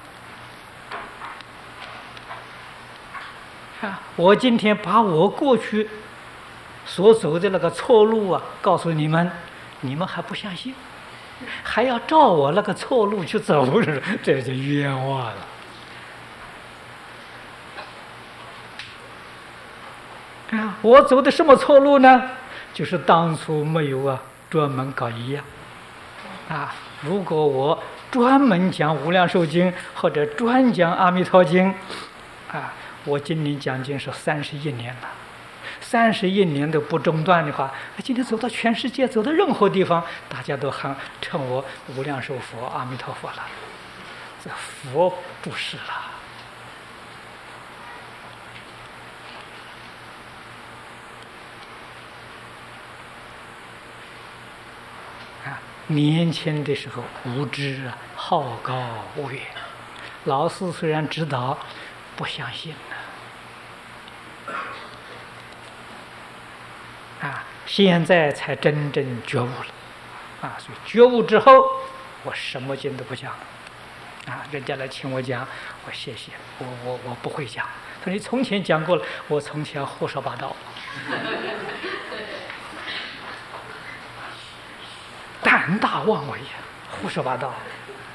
啊，我今天把我过去所走的那个错路啊告诉你们，你们还不相信，还要照我那个错路去走，这就冤枉了。啊，我走的什么错路呢？就是当初没有专门搞一样。啊，如果我专门讲《无量寿经》或者专讲《阿弥陀经》，啊，我今年讲经是31年了，31年都不中断的话，今天走到全世界，走到任何地方，大家都称我无量寿佛、阿弥陀佛了，这佛不是了。年轻的时候无知啊，好高骛远，老师虽然指导，不相信啊，现在才真正觉悟了啊，所以觉悟之后，我什么经都不讲了啊，人家来请我讲，我谢谢，我不会讲。他说你从前讲过了，我从前胡说八道。胆大妄为，胡说八道。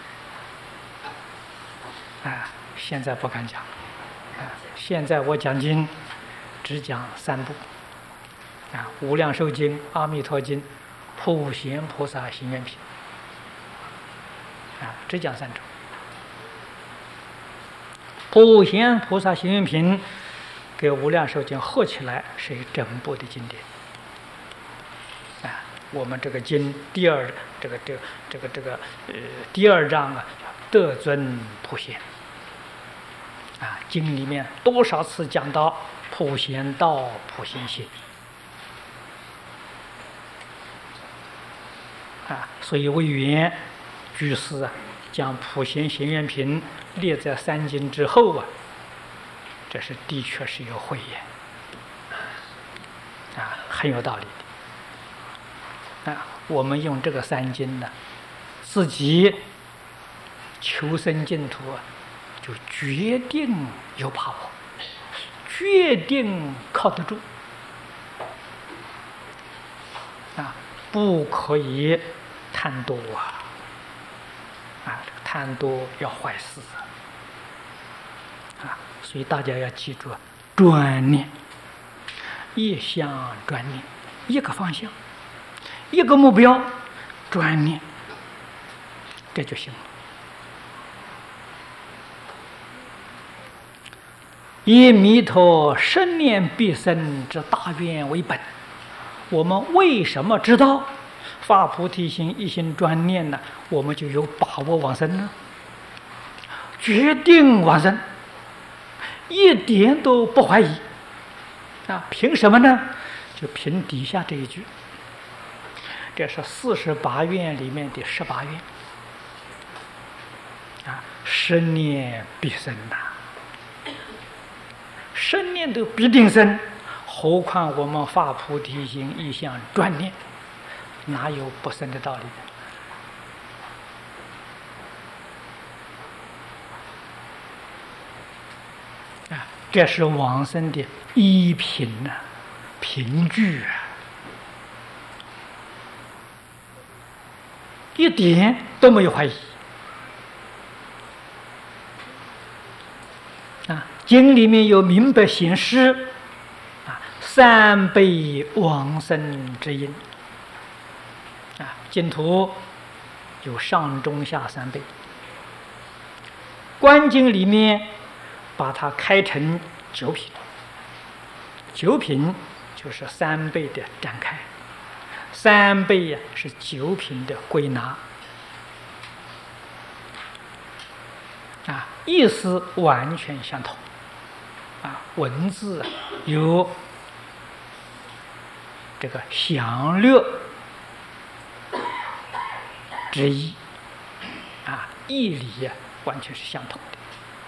啊，现在不敢讲。啊，现在我讲经，只讲3部。啊，《无量寿经》、《阿弥陀经》、《普贤菩萨行愿品》。啊，只讲3种。普贤菩萨行愿品跟《无量寿经》合起来是一整部的经典。我们这个经第2章啊， 得尊普贤。啊，经里面多少次讲到普贤道、普贤行。啊，所以魏源居士啊，将普贤行愿品列在三经之后啊，这是的确是有慧眼，啊，很有道理的。啊，我们用这个三经呢，自己求生净土啊，就决定有把握，决定靠得住。啊，不可以贪多啊！啊，贪多要坏事啊！所以大家要记住，专念，一向专念，一个方向，一个目标，专念，这就行了。以弥陀生念必生之大愿为本，我们为什么知道发菩提心、一心专念呢？我们就有把握往生呢？决定往生，一点都不怀疑啊！凭什么呢？就凭底下这一句，这是48愿里面的18愿啊，生念必生呐。生念都必定生，何况我们发菩提心、一向专念，哪有不生的道理的？啊，这是往生的依凭呐，凭据啊，一点都没有怀疑。啊，经里面有明白显示，啊，3辈往生之因。啊，净土有上中下3辈，观经里面把它开成9品，9品就是3辈的展开，3辈呀是9品的归纳。啊，意思完全相同，啊，文字有这个详略之意，啊，义理呀完全是相同的。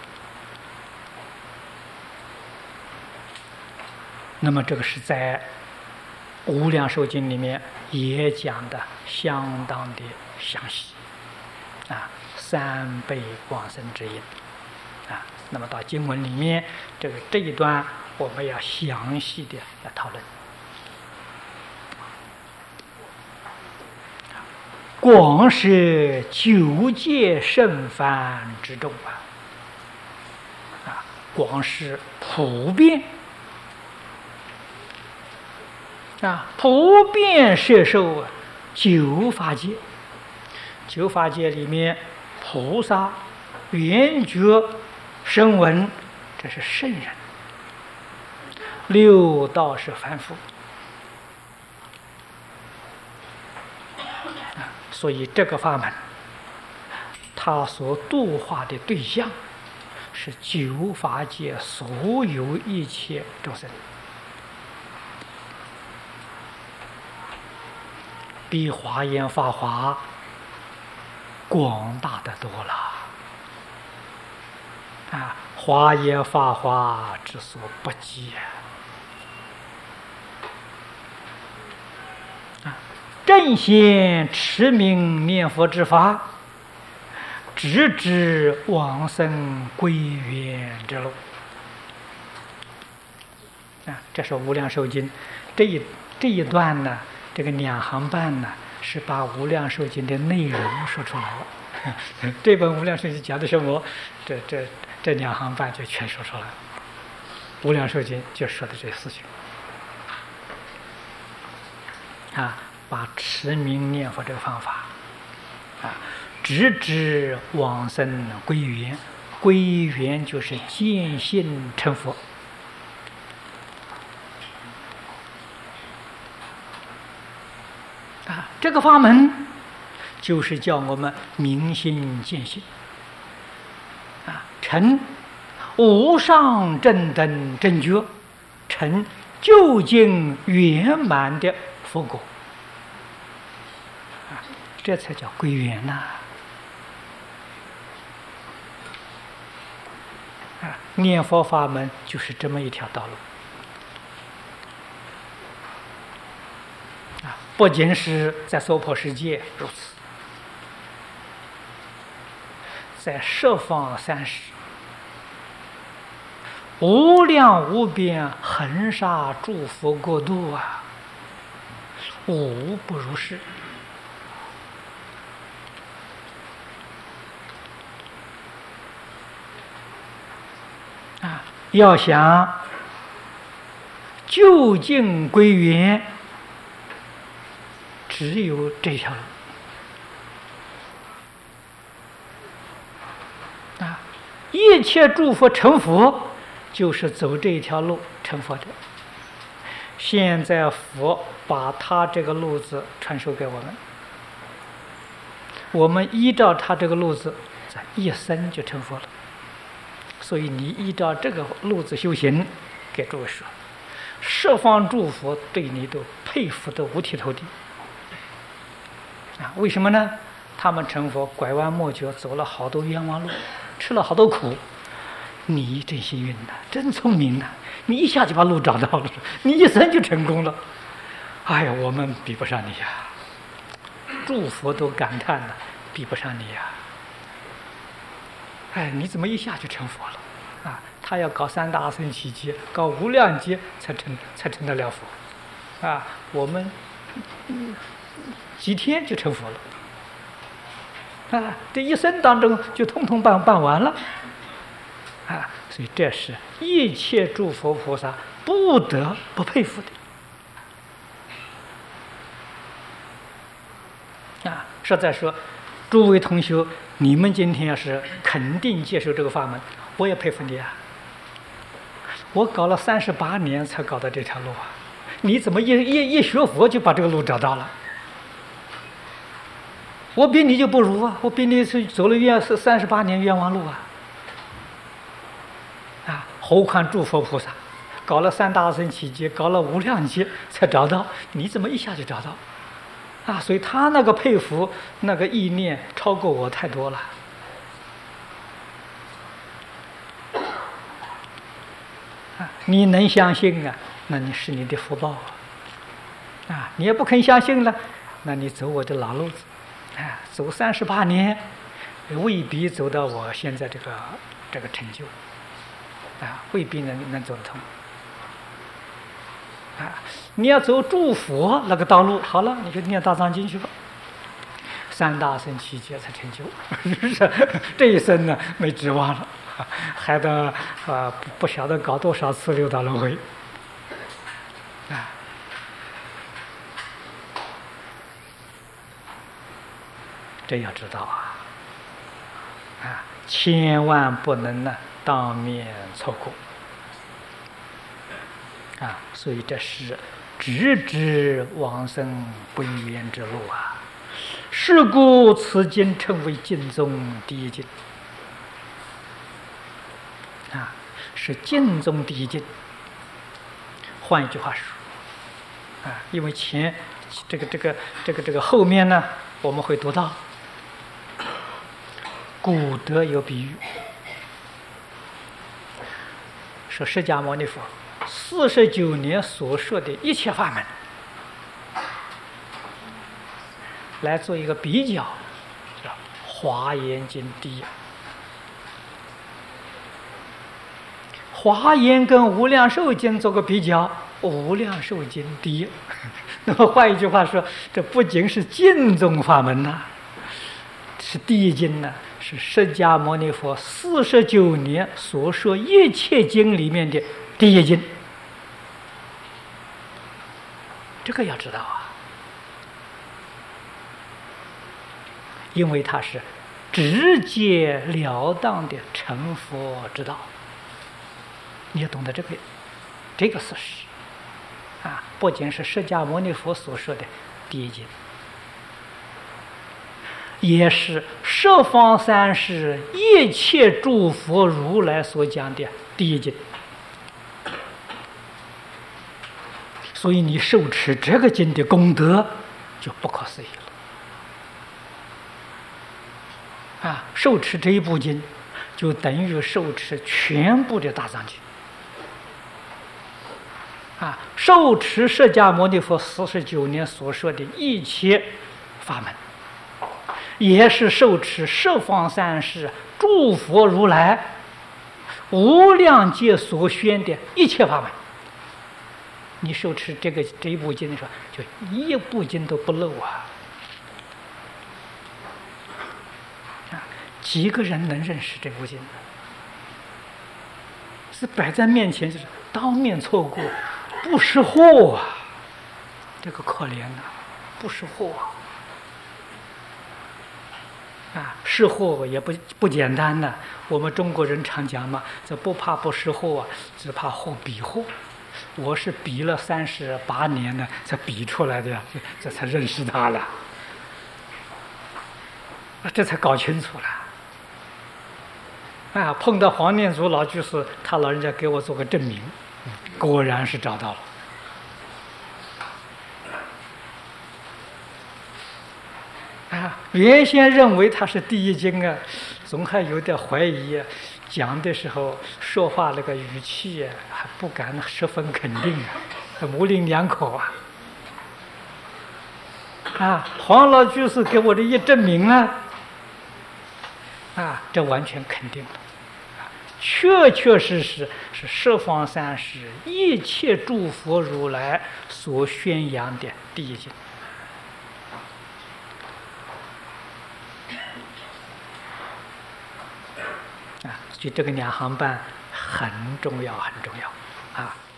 那么这个是在《无量寿经》里面也讲的相当的详细，啊。3辈往生之因，啊，那么到经文里面，这一段我们要详细的来讨论。广是9界圣凡之众啊，广是普遍啊，普遍摄受9法界，9法界里面。菩萨、圆觉、声闻，这是圣人；六道是凡夫。所以这个法门，他所度化的对象是9法界所有一切众生，比华严法华广大的多了啊！华严法华之所不及啊！正显持名念佛之法，直指往生归元之路啊！这是《无量寿经》这一段呢，这个2行半呢。是把《无量寿经》的内容说出来了。这本《无量寿经》讲的什么？这2行半就全说出来了。《无量寿经》就说的这些事情啊，把持名念佛这个方法啊，直指往生归元，归元就是见性成佛。这个法门就是叫我们明心见性成无上正等正觉，成究竟圆满的佛果，这才叫归元呐！念佛法门就是这么一条道路。不仅是在娑婆世界如此，在十方三世无量无边恒沙诸佛国度啊，无不如是。要想究竟归元，只有这条路一切诸佛成佛，就是走这一条路成佛的。现在佛把他这个路子传授给我们，我们依照他这个路子，在一生就成佛了。所以你依照这个路子修行，给诸位说，十方诸佛对你都佩服的五体投地。为什么呢？他们成佛拐弯抹角，走了好多冤枉路，吃了好多苦。你真幸运呐，真聪明呐！你一下就把路找到了，你一生就成功了。哎呀，我们比不上你呀！诸佛都感叹了，比不上你呀！哎，你怎么一下就成佛了？他要搞三大阿僧祇劫，搞无量劫才成得了佛。我们几天就成佛了。这一生当中就通通办完了。所以这是一切诸佛菩萨不得不佩服的。实在说，诸位同学，你们今天要是肯定接受这个法门，我也佩服你啊！我搞了38年才搞到这条路啊！你怎么一学佛就把这个路找到了？我比你就不如啊！我比你是走了38年冤枉路啊！何况诸佛菩萨搞了三大阿僧祇劫，搞了无量劫才找到，你怎么一下就找到？所以他那个佩服，那个意念超过我太多了。你能相信啊，那你是你的福报啊！你也不肯相信了，那你走我的老路子，走38年，未必走到我现在这个成就，未必能走得通。你要走诸佛那个道路，好了，你就念大藏经去吧。三大阿僧祇劫才成就，这一生呢没指望了，还得不晓得搞多少次六道轮回。这要知道千万不能当面错过。所以这是直指往生归元之路啊！是故此经称为经中第一经是经中第一经。换一句话说因为前这个后面呢，我们会读到古德有比喻，说释迦牟尼佛49年所说的一切法门，来做一个比较，叫《华严经》第一，《华严》跟《无量寿经》做个比较，《无量寿经》第一。那么换一句话说，这不仅是经中法门呐，是第一经呢，是释迦牟尼佛49年所说一切经里面的第一经。这个要知道因为它是直截了当的成佛之道，你要懂得这个事实不仅是释迦牟尼佛所说的第一经， 也是十方三世一切诸佛如来所讲的第一经。所以你受持这个经的功德就不可思议了啊！受持这一部经，就等于受持全部的大藏经啊！受持释迦牟尼佛49年所说的一切法门，也是受持十方三世诸佛如来无量劫所宣的一切法门。你受持这一部经的时候，就一部经都不漏啊！几个人能认识这部经呢？是摆在面前，就是当面错过，不识货啊！这个可怜呐，不识货啊！识货也不简单呐。我们中国人常讲嘛，这不怕不识货啊，只怕货比货。我是比了38年呢，才比出来的呀，这才认识他了，这才搞清楚了。啊，碰到黄念祖老居士，他老人家给我做个证明，果然是找到了。啊，原先认为他是第一经啊，总还有点怀疑啊。讲的时候说话那个语气啊，还不敢十分肯定啊，模棱两可啊。啊，黄老居士给我这一证明呢，啊，这完全肯定了，确确实实是十方三世一切诸佛如来所宣扬的第一经。就这个两行半很重要，很重要啊！